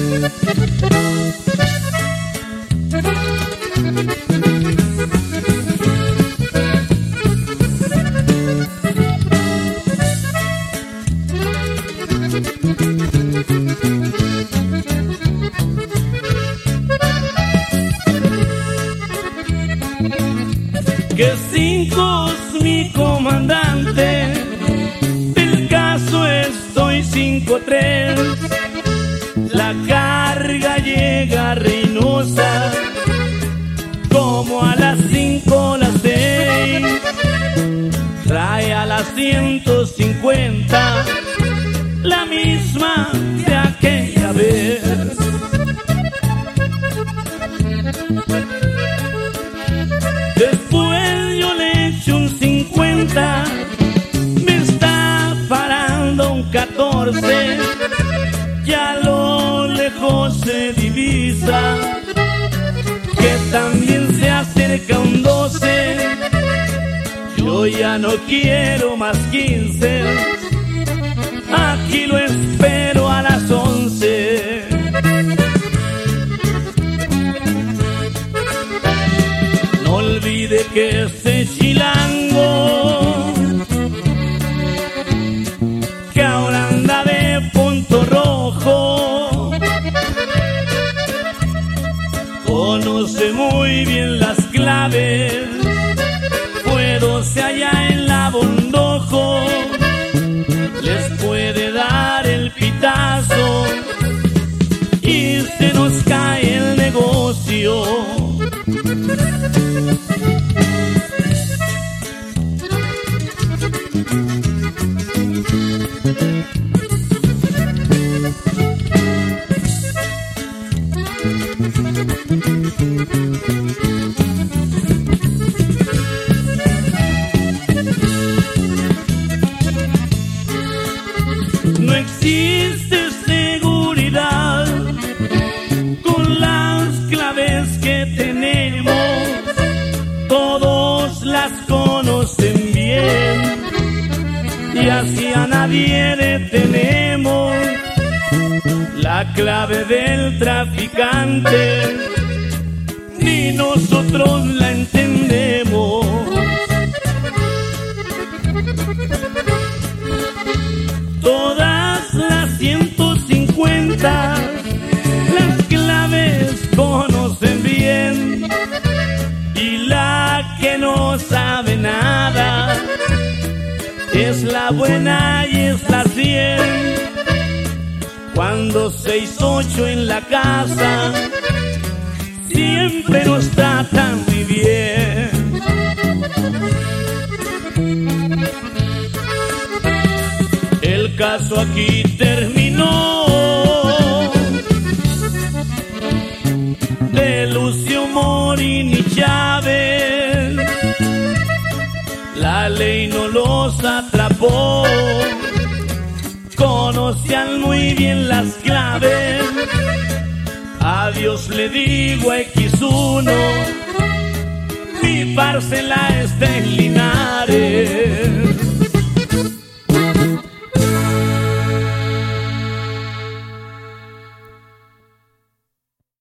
Que 5 es mi comandante, del caso estoy 5-3. La carga llega Reynosa, como a las 5 las 6. Trae a las 150, la misma de aquella vez. Después yo le echo un 50, me está parando un 14, ya a lo lejos se divisa que también se acerca un 12. Yo ya no quiero más 15, aquí lo espero a las 11. No olvide que ese chilango que ahora anda de punto rojo conoce muy bien las claves. Fuéronse allá en la Bondojo, les puede dar el pitazo y se nos cae el negocio. No existe seguridad con las claves que tenemos, todos las conocen bien y así a nadie detenemos. La clave del traficante ni nosotros la entendemos. Todas las 150 las claves conocen bien y la que no sabe nada es la buena y es la 100. Cuando 6-8 en la casa siempre nos tratan muy bien. El caso aquí terminó, de Lucio Morín y Chávez. La ley no los atrapó, conocían muy bien las claves. Adiós le digo a X1, mi parcela está en Linares.